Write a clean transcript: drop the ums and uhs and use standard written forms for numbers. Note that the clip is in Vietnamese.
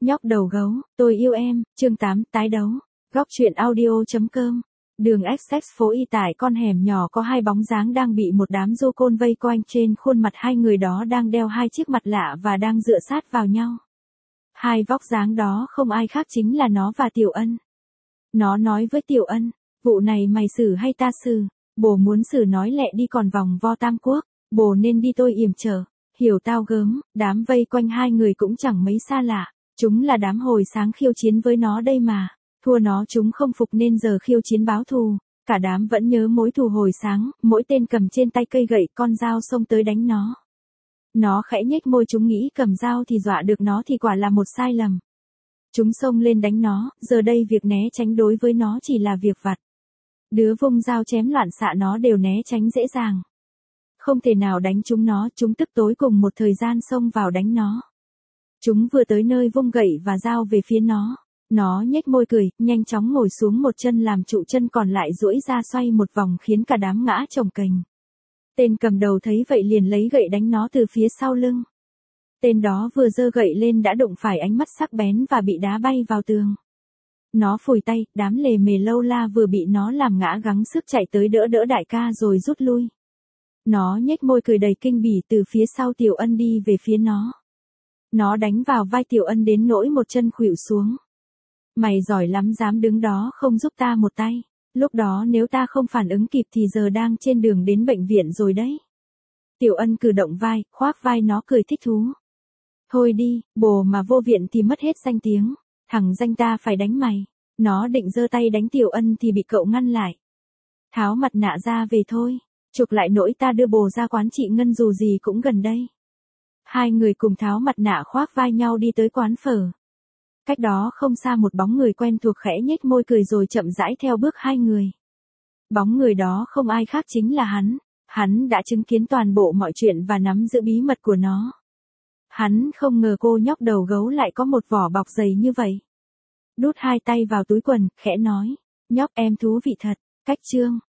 Nhóc đầu gấu, tôi yêu em, chương 8, tái đấu. Góc truyện audio.com. Đường XX phố Y tại con hẻm nhỏ có hai bóng dáng đang bị một đám du côn vây quanh, trên khuôn mặt hai người đó đang đeo hai chiếc mặt lạ và đang dựa sát vào nhau. Hai vóc dáng đó không ai khác chính là nó và Tiểu Ân. Nó nói với Tiểu Ân, vụ này mày xử hay ta xử? Bồ muốn xử nói lẹ đi, còn vòng vo Tam Quốc, bồ nên đi tôi yểm trở. Hiểu tao gớm. Đám vây quanh hai người cũng chẳng mấy xa lạ. Chúng là đám hồi sáng khiêu chiến với nó đây mà. Thua nó chúng không phục nên giờ khiêu chiến báo thù. Cả đám vẫn nhớ mối thù hồi sáng, mỗi tên cầm trên tay cây gậy con dao xông tới đánh nó. Nó khẽ nhếch môi, chúng nghĩ cầm dao thì dọa được nó thì quả là một sai lầm. Chúng xông lên đánh nó, giờ đây việc né tránh đối với nó chỉ là việc vặt. Đứa vung dao chém loạn xạ nó đều né tránh dễ dàng. Không thể nào đánh chúng nó, chúng tức tối cùng một thời gian xông vào đánh nó. Chúng vừa tới nơi vung gậy và dao về phía nó. Nó nhếch môi cười, nhanh chóng ngồi xuống một chân làm trụ, chân còn lại duỗi ra xoay một vòng khiến cả đám ngã chồng kềnh. Tên cầm đầu thấy vậy liền lấy gậy đánh nó từ phía sau lưng. Tên đó vừa giơ gậy lên đã đụng phải ánh mắt sắc bén và bị đá bay vào tường. Nó phủi tay, đám lề mề lâu la vừa bị nó làm ngã gắng sức chạy tới đỡ đại ca rồi rút lui. Nó nhếch môi cười đầy kinh bỉ, từ phía sau Tiểu Ân đi về phía nó. Nó đánh vào vai Tiểu Ân đến nỗi một chân khuỵu xuống. Mày giỏi lắm, dám đứng đó không giúp ta một tay. Lúc đó nếu ta không phản ứng kịp thì giờ đang trên đường đến bệnh viện rồi đấy. Tiểu Ân cử động vai, khoác vai nó cười thích thú. Thôi đi, bồ mà vô viện thì mất hết danh tiếng. Thằng danh ta phải đánh mày. Nó định giơ tay đánh Tiểu Ân thì bị cậu ngăn lại. Tháo mặt nạ ra về thôi. Chụp lại nỗi ta đưa bồ ra quán chị Ngân dù gì cũng gần đây. Hai người cùng tháo mặt nạ khoác vai nhau đi tới quán phở. Cách đó không xa một bóng người quen thuộc khẽ nhếch môi cười rồi chậm rãi theo bước hai người. Bóng người đó không ai khác chính là hắn. Hắn đã chứng kiến toàn bộ mọi chuyện và nắm giữ bí mật của nó. Hắn không ngờ cô nhóc đầu gấu lại có một vỏ bọc dày như vậy. Đút hai tay vào túi quần, khẽ nói. Nhóc em thú vị thật. Cách chương.